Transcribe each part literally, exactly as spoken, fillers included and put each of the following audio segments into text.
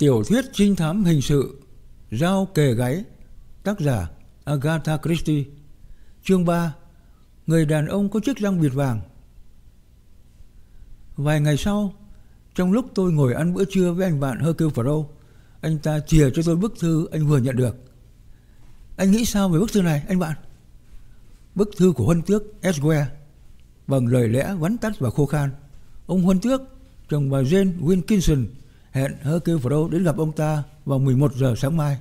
Tiểu thuyết trinh thám hình sự Dao kề gáy, tác giả Agatha Christie. Chương ba. Người đàn ông có chiếc răng bịt vàng. Vài ngày sau, trong lúc tôi ngồi ăn bữa trưa với anh bạn Hercule Poirot, anh ta chìa cho tôi bức thư anh vừa nhận được. Anh nghĩ sao về bức thư này, anh bạn? Bức thư của huân tước Edgware. Bằng lời lẽ vắn tắt và khô khan, ông huân tước, chồng bà Jane Wilkinson, hẹn Hercule Poirot đến gặp ông ta vào mười một giờ sáng mai.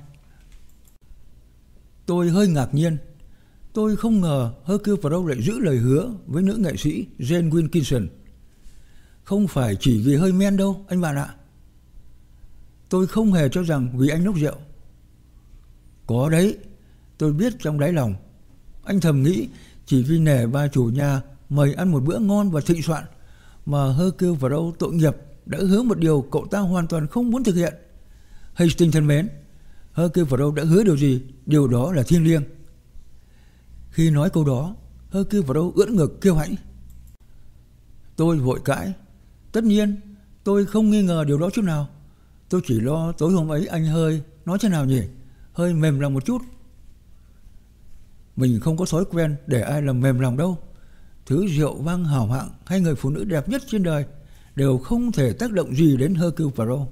Tôi hơi ngạc nhiên. Tôi không ngờ Hercule Poirot lại giữ lời hứa với nữ nghệ sĩ Jane Wilkinson. Không phải chỉ vì hơi men đâu, anh bạn ạ. Tôi không hề cho rằng vì anh nốc rượu. Có đấy, tôi biết trong đáy lòng. Anh thầm nghĩ chỉ vì nể bà chủ nhà mời ăn một bữa ngon và thịnh soạn mà Hercule Poirot tội nghiệp đã hứa một điều cậu ta hoàn toàn không muốn thực hiện. Hastings thân mến, Hercule Poirot đã hứa điều gì, điều đó là thiêng liêng. Khi nói câu đó, Hercule Poirot ưỡn ngực kêu hãnh. Tôi vội cãi. Tất nhiên, tôi không nghi ngờ điều đó chút nào. Tôi chỉ lo tối hôm ấy anh hơi, nói thế nào nhỉ, hơi mềm lòng một chút. Mình không có thói quen để ai làm mềm lòng đâu. Thứ rượu vang hào hạng hay người phụ nữ đẹp nhất trên đời đều không thể tác động gì đến Hercule Poirot.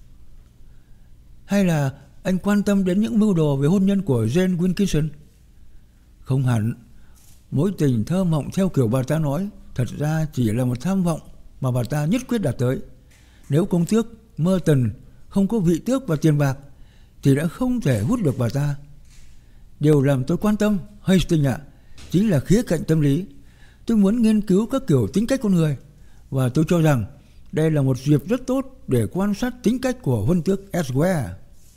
Hay là anh quan tâm đến những mưu đồ về hôn nhân của Jane Wilkinson? Không hẳn. Mối tình thơ mộng theo kiểu bà ta nói thật ra chỉ là một tham vọng mà bà ta nhất quyết đạt tới. Nếu công tước Merton không có vị tước và tiền bạc thì đã không thể hút được bà ta. Điều làm tôi quan tâm, Hastings ạ, chính là khía cạnh tâm lý. Tôi muốn nghiên cứu các kiểu tính cách con người, và tôi cho rằng đây là một dịp rất tốt để quan sát tính cách của huân tước Edgware.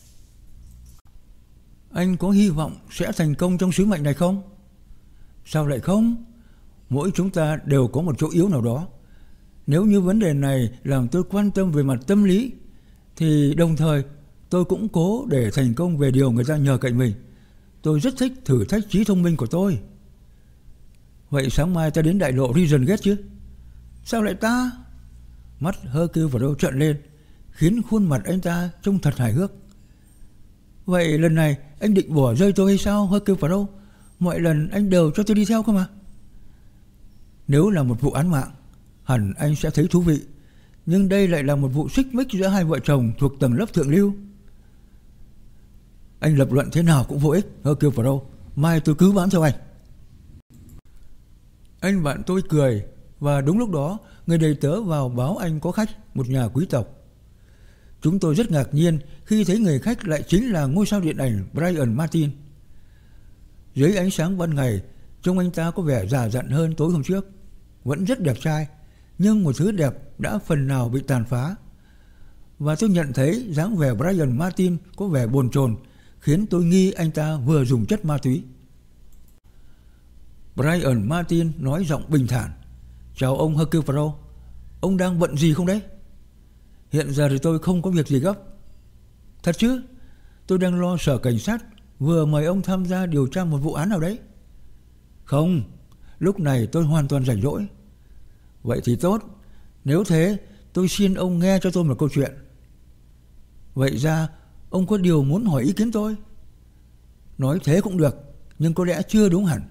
Anh có hy vọng sẽ thành công trong sứ mệnh này không? Sao lại không? Mỗi chúng ta đều có một chỗ yếu nào đó. Nếu như vấn đề này làm tôi quan tâm về mặt tâm lý, thì đồng thời tôi cũng cố để thành công về điều người ta nhờ cậy mình. Tôi rất thích thử thách trí thông minh của tôi. Vậy sáng mai ta đến đại lộ Regent Gate chứ? Sao lại ta? Mắt Hercule Poirot trợn lên, khiến khuôn mặt anh ta trông thật hài hước. Vậy lần này anh định bỏ rơi tôi hay sao, Hercule Poirot? Mọi lần anh đều cho tôi đi theo cơ mà. Nếu là một vụ án mạng, hẳn anh sẽ thấy thú vị. Nhưng đây lại là một vụ xích mích giữa hai vợ chồng thuộc tầng lớp thượng lưu. Anh lập luận thế nào cũng vô ích, Hercule Poirot. Mai tôi cứ bám theo anh. Anh bạn tôi cười, và đúng lúc đó người đầy tớ vào báo anh có khách, một nhà quý tộc. Chúng tôi rất ngạc nhiên khi thấy người khách lại chính là ngôi sao điện ảnh Brian Martin. Dưới ánh sáng ban ngày, trông anh ta có vẻ già dặn hơn tối hôm trước. Vẫn rất đẹp trai, nhưng một thứ đẹp đã phần nào bị tàn phá. Và tôi nhận thấy dáng vẻ Brian Martin có vẻ bồn chồn, khiến tôi nghi anh ta vừa dùng chất ma túy. Brian Martin nói giọng bình thản. Chào ông Hercule Poirot, ông đang bận gì không đấy? Hiện giờ thì tôi không có việc gì gấp. Thật chứ? Tôi đang lo sở cảnh sát vừa mời ông tham gia điều tra một vụ án nào đấy. Không, lúc này tôi hoàn toàn rảnh rỗi. Vậy thì tốt. Nếu thế, tôi xin ông nghe cho tôi một câu chuyện. Vậy ra, ông có điều muốn hỏi ý kiến tôi? Nói thế cũng được, nhưng có lẽ chưa đúng hẳn.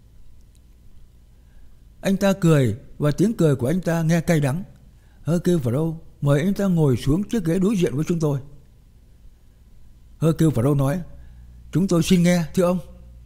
Anh ta cười, và tiếng cười của anh ta nghe cay đắng. Hercule Poirot mời anh ta ngồi xuống chiếc ghế đối diện với chúng tôi. Hercule Poirot nói, chúng tôi xin nghe, thưa ông.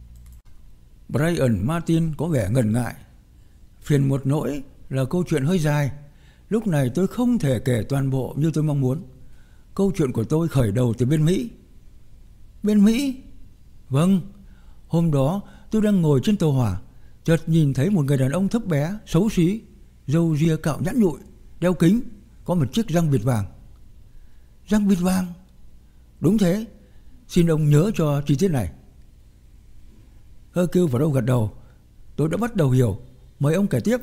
Brian Martin có vẻ ngần ngại. Phiền một nỗi là câu chuyện hơi dài. Lúc này tôi không thể kể toàn bộ như tôi mong muốn. Câu chuyện của tôi khởi đầu từ bên Mỹ. Bên Mỹ? Vâng. Hôm đó tôi đang ngồi trên tàu hỏa, chợt nhìn thấy một người đàn ông thấp bé, xấu xí, râu ria cạo nhẵn nhụi, đeo kính, có một chiếc răng bịt vàng. Răng bịt vàng? Đúng thế. Xin ông nhớ cho chi tiết này. Hercule Poirot gật đầu. Tôi đã bắt đầu hiểu. Mời ông kể tiếp.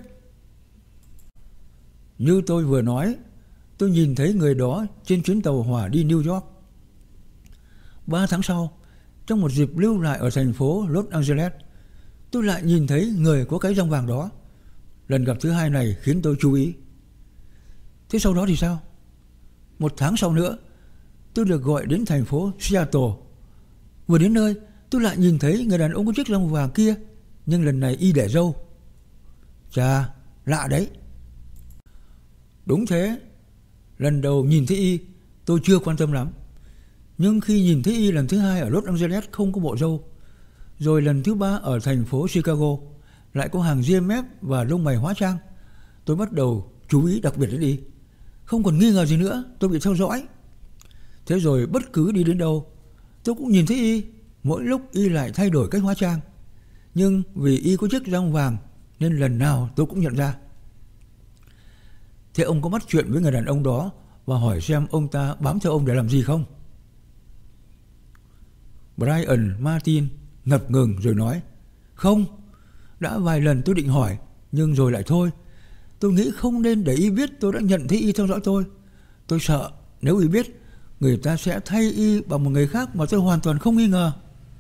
Như tôi vừa nói, tôi nhìn thấy người đó trên chuyến tàu hỏa đi New York. Ba tháng sau, trong một dịp lưu lại ở thành phố Los Angeles, tôi lại nhìn thấy người có cái răng vàng đó. Lần gặp thứ hai này khiến tôi chú ý. Thế sau đó thì sao? Một tháng sau nữa, tôi được gọi đến thành phố Seattle. Vừa đến nơi, tôi lại nhìn thấy người đàn ông có chiếc răng vàng kia, nhưng lần này y để râu. Chà, lạ đấy. Đúng thế, lần đầu nhìn thấy y, tôi chưa quan tâm lắm. Nhưng khi nhìn thấy y lần thứ hai ở Los Angeles không có bộ râu, rồi lần thứ ba ở thành phố Chicago lại có hàng ria mép và lông mày hóa trang, tôi bắt đầu chú ý đặc biệt đến y. Không còn nghi ngờ gì nữa, tôi bị theo dõi. Thế rồi bất cứ đi đến đâu, tôi cũng nhìn thấy y. Mỗi lúc y lại thay đổi cách hóa trang, nhưng vì y có chiếc răng vàng nên lần nào tôi cũng nhận ra. Thế ông có bắt chuyện với người đàn ông đó và hỏi xem ông ta bám theo ông để làm gì không? Brian Martin ngập ngừng rồi nói: Không, đã vài lần tôi định hỏi, nhưng rồi lại thôi. Tôi nghĩ không nên để y biết tôi đã nhận thấy y theo dõi tôi. Tôi sợ nếu y biết, người ta sẽ thay y bằng một người khác mà tôi hoàn toàn không nghi ngờ.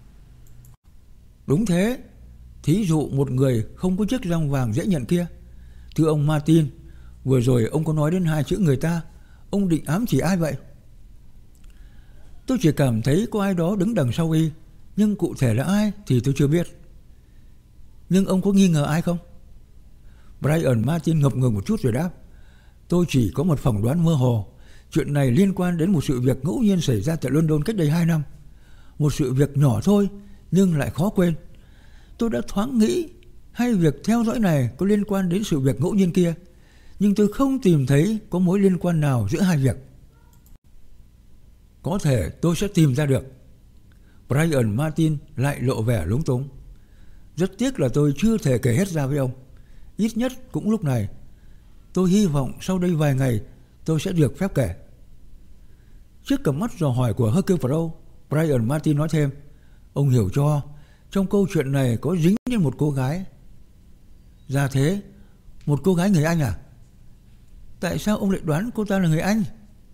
Đúng thế. Thí dụ một người không có chiếc răng vàng dễ nhận kia. Thưa ông Martin, vừa rồi ông có nói đến hai chữ người ta. Ông định ám chỉ ai vậy? Tôi chỉ cảm thấy có ai đó đứng đằng sau y, nhưng cụ thể là ai thì tôi chưa biết. Nhưng ông có nghi ngờ ai không? Brian Martin ngập ngừng một chút rồi đáp: Tôi chỉ có một phỏng đoán mơ hồ. Chuyện này liên quan đến một sự việc ngẫu nhiên xảy ra tại London cách đây hai năm. Một sự việc nhỏ thôi, nhưng lại khó quên. Tôi đã thoáng nghĩ hay việc theo dõi này có liên quan đến sự việc ngẫu nhiên kia, nhưng tôi không tìm thấy có mối liên quan nào giữa hai việc. Có thể tôi sẽ tìm ra được. Brian Martin lại lộ vẻ lúng túng. Rất tiếc là tôi chưa thể kể hết ra với ông. Ít nhất cũng lúc này. Tôi hy vọng sau đây vài ngày tôi sẽ được phép kể. Trước cặp mắt dò hỏi của Hercule Poirot, Brian Martin nói thêm: Ông hiểu cho, trong câu chuyện này có dính đến một cô gái. Ra thế, một cô gái người Anh à? Tại sao ông lại đoán cô ta là người Anh?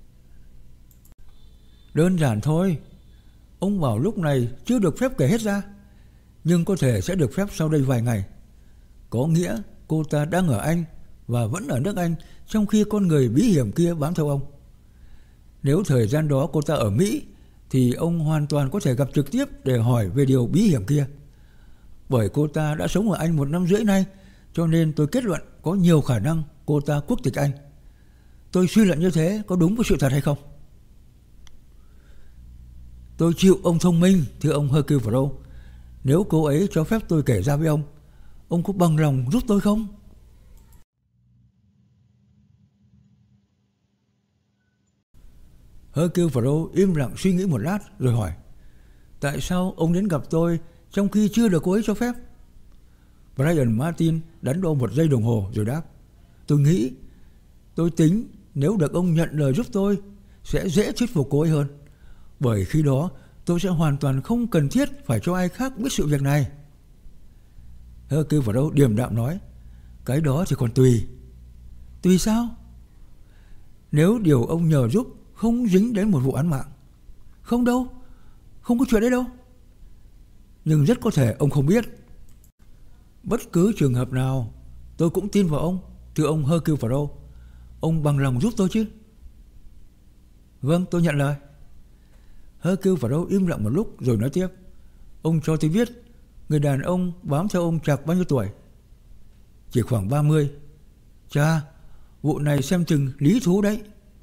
Đơn giản thôi. Ông bảo lúc này chưa được phép kể hết ra, nhưng có thể sẽ được phép sau đây vài ngày. Có nghĩa cô ta đang ở Anh và vẫn ở nước Anh, trong khi con người bí hiểm kia bám theo ông. Nếu thời gian đó cô ta ở Mỹ, thì ông hoàn toàn có thể gặp trực tiếp để hỏi về điều bí hiểm kia. Bởi cô ta đã sống ở Anh một năm rưỡi nay, cho nên tôi kết luận có nhiều khả năng cô ta quốc tịch Anh. Tôi suy luận như thế có đúng với sự thật hay không? Tôi chịu ông thông minh, thưa ông Hercule Poirot. Nếu cô ấy cho phép tôi kể ra với ông, ông có bằng lòng giúp tôi không? Hercule Poirot im lặng suy nghĩ một lát rồi hỏi: Tại sao ông đến gặp tôi trong khi chưa được cô ấy cho phép? Brian Martin đắn đo một giây đồng hồ rồi đáp: Tôi nghĩ, tôi tính nếu được ông nhận lời giúp tôi sẽ dễ thuyết phục cô ấy hơn. Bởi khi đó tôi sẽ hoàn toàn không cần thiết phải cho ai khác biết sự việc này. Hercule Poirot điềm đạm nói: Cái đó thì còn tùy. Tùy sao? Nếu điều ông nhờ giúp không dính đến một vụ án mạng. Không đâu, không có chuyện đấy đâu. Nhưng rất có thể ông không biết. Bất cứ trường hợp nào, tôi cũng tin vào ông, thưa ông Hercule Poirot. Ông bằng lòng giúp tôi chứ? Vâng, tôi nhận lời. Hercule Poirot im lặng một lúc rồi nói tiếp: Ông cho tôi biết người đàn ông bám theo ông chạc bao nhiêu tuổi? Chỉ khoảng ba mươi. Chà, vụ này xem chừng lý thú đấy.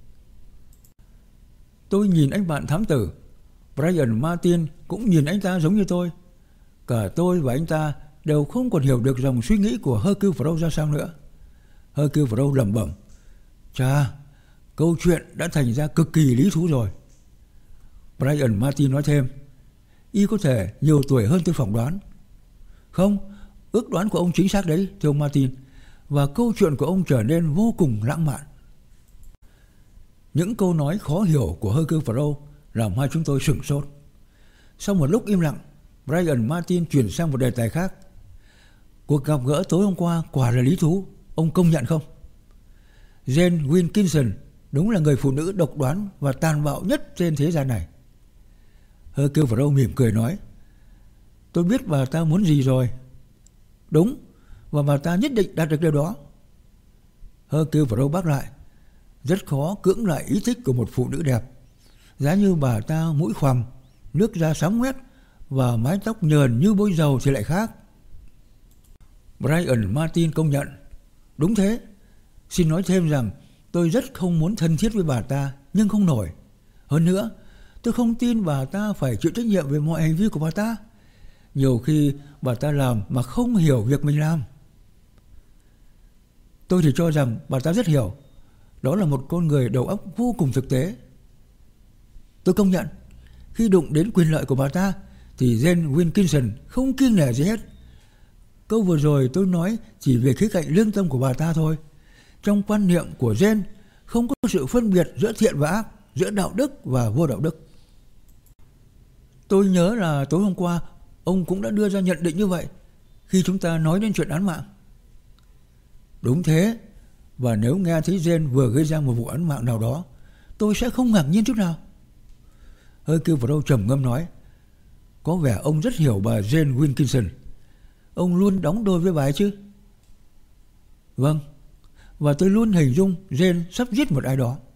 Tôi nhìn anh bạn thám tử. Brian Martin cũng nhìn anh ta giống như tôi. Cả tôi và anh ta đều không còn hiểu được dòng suy nghĩ của Hercule Poirot ra sao nữa. Hercule Poirot lẩm bẩm: Chà, câu chuyện đã thành ra cực kỳ lý thú rồi. Brian Martin nói thêm: Y có thể nhiều tuổi hơn tôi phỏng đoán. Không, ước đoán của ông chính xác đấy, thưa ông Martin. Và câu chuyện của ông trở nên vô cùng lãng mạn. Những câu nói khó hiểu của Hercule Poirot làm hai chúng tôi sửng sốt. Sau một lúc im lặng, Brian Martin chuyển sang một đề tài khác. Cuộc gặp gỡ tối hôm qua quả là lý thú, ông công nhận không? Jane Wilkinson đúng là người phụ nữ độc đoán và tàn bạo nhất trên thế gian này. Hercule Poirot mỉm cười nói: Tôi biết bà ta muốn gì rồi. Đúng, và bà ta nhất định đạt được điều đó. Hercule Poirot bác lại: Rất khó cưỡng lại ý thích của một phụ nữ đẹp. Giá như bà ta mũi khoằm, nước da sáng ngoét và mái tóc nhờn như bôi dầu thì lại khác. Brian Martin công nhận. Đúng thế. Xin nói thêm rằng tôi rất không muốn thân thiết với bà ta, nhưng không nổi. Hơn nữa, tôi không tin bà ta phải chịu trách nhiệm về mọi hành vi của bà ta. Nhiều khi bà ta làm mà không hiểu việc mình làm. Tôi thì cho rằng bà ta rất hiểu. Đó là một con người đầu óc vô cùng thực tế. Tôi công nhận, khi đụng đến quyền lợi của bà ta thì Jane Wilkinson không kiêng nể gì hết. Câu vừa rồi tôi nói chỉ về khía cạnh lương tâm của bà ta thôi. Trong quan niệm của Jane không có sự phân biệt giữa thiện và ác, giữa đạo đức và vô đạo đức. Tôi nhớ là tối hôm qua ông cũng đã đưa ra nhận định như vậy khi chúng ta nói đến chuyện án mạng. Đúng thế. Và nếu nghe thấy Jane vừa gây ra một vụ án mạng nào đó, tôi sẽ không ngạc nhiên chút nào. Hercule Poirot trầm ngâm nói, có vẻ ông rất hiểu bà Jane Wilkinson. Ông luôn đóng đôi với bà ấy chứ? Vâng. Và tôi luôn hình dung Jane sắp giết một ai đó.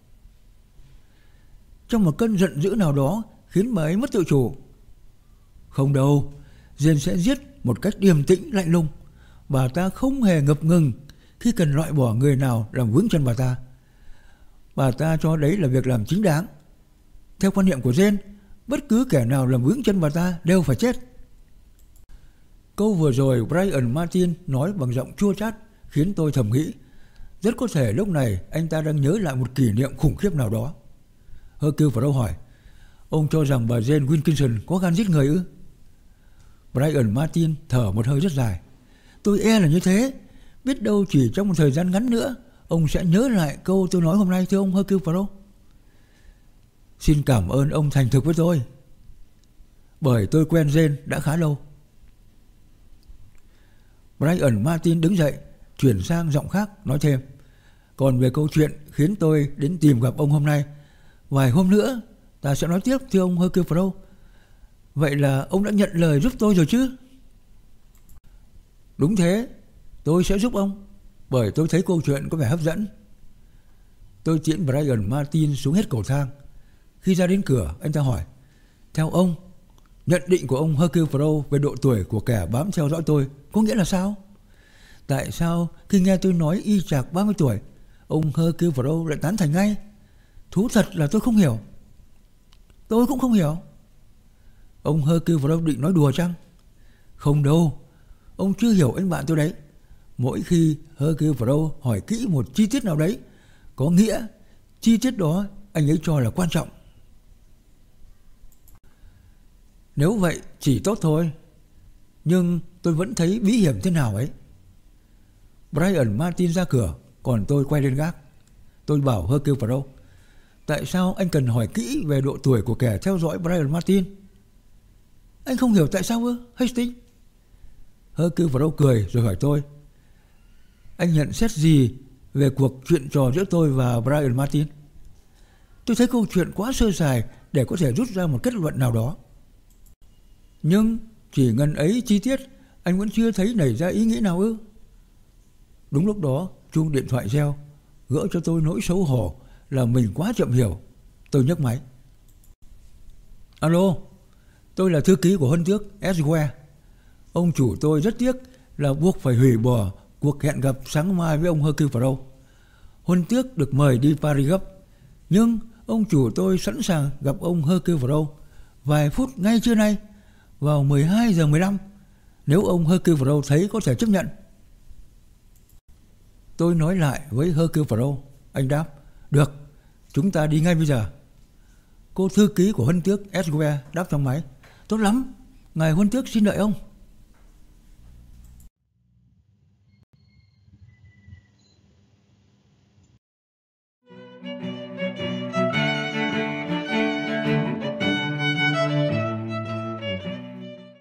Trong một cơn giận dữ nào đó khiến bà ấy mất tự chủ. Không đâu. Jane sẽ giết một cách điềm tĩnh lạnh lùng. Bà ta không hề ngập ngừng khi cần loại bỏ người nào làm vướng chân bà ta. Bà ta cho đấy là việc làm chính đáng. Theo quan niệm của Jane, bất cứ kẻ nào làm vướng chân bà ta đều phải chết. Câu vừa rồi Brian Martin nói bằng giọng chua chát khiến tôi thầm nghĩ, rất có thể lúc này anh ta đang nhớ lại một kỷ niệm khủng khiếp nào đó. Hercule Poirot hỏi, ông cho rằng bà Jane Wilkinson có gan giết người ư? Brian Martin thở một hơi rất dài. Tôi e là như thế. Biết đâu chỉ trong một thời gian ngắn nữa ông sẽ nhớ lại câu tôi nói hôm nay, thưa ông Hercule Poirot. Xin cảm ơn ông thành thực với tôi, bởi tôi quen Jane đã khá lâu. Brian Martin đứng dậy, chuyển sang giọng khác, nói thêm, còn về câu chuyện khiến tôi đến tìm gặp ông hôm nay, vài hôm nữa ta sẽ nói tiếp, thưa ông Hercule Poirot. Vậy là ông đã nhận lời giúp tôi rồi chứ? Đúng thế, tôi sẽ giúp ông, bởi tôi thấy câu chuyện có vẻ hấp dẫn. Tôi tiễn Brian Martin xuống hết cầu thang. Khi ra đến cửa, anh ta hỏi, theo ông, nhận định của ông Hercule Poirot về độ tuổi của kẻ bám theo dõi tôi có nghĩa là sao? Tại sao khi nghe tôi nói y chạc ba mươi tuổi, ông Hercule Poirot lại tán thành ngay? Thú thật là tôi không hiểu. Tôi cũng không hiểu. Ông Hercule Poirot định nói đùa chăng? Không đâu, ông chưa hiểu anh bạn tôi đấy. Mỗi khi Hercule Poirot hỏi kỹ một chi tiết nào đấy, có nghĩa chi tiết đó anh ấy cho là quan trọng. Nếu vậy chỉ tốt thôi. Nhưng tôi vẫn thấy bí hiểm thế nào ấy. Brian Martin ra cửa, còn tôi quay lên gác. Tôi bảo Hercule Poirot, tại sao anh cần hỏi kỹ về độ tuổi của kẻ theo dõi Brian Martin? Anh không hiểu tại sao ư, Hastings? Hercule Poirot cười rồi hỏi tôi, anh nhận xét gì về cuộc chuyện trò giữa tôi và Brian Martin? Tôi thấy câu chuyện quá sơ sài để có thể rút ra một kết luận nào đó. Nhưng chỉ ngần ấy chi tiết, anh vẫn chưa thấy nảy ra ý nghĩ nào ư? Đúng lúc đó chuông điện thoại reo, gỡ cho tôi nỗi xấu hổ là mình quá chậm hiểu. Tôi nhấc máy. Alo, tôi là thư ký của Huân Tước Esquire. Ông chủ tôi rất tiếc là buộc phải hủy bỏ cuộc hẹn gặp sáng mai với ông Hercule Poirot. Huân Tước được mời đi Paris gấp, nhưng ông chủ tôi sẵn sàng gặp ông Hercule Poirot vài phút ngay trưa nay vào mười hai giờ mười lăm, nếu ông Hercule Poirot thấy có thể chấp nhận. Tôi nói lại với Hercule Poirot. Anh đáp, được, chúng ta đi ngay bây giờ. Cô thư ký của Huân Tước Esquire đáp trong máy, tốt lắm, ngài Huân Tước xin đợi ông.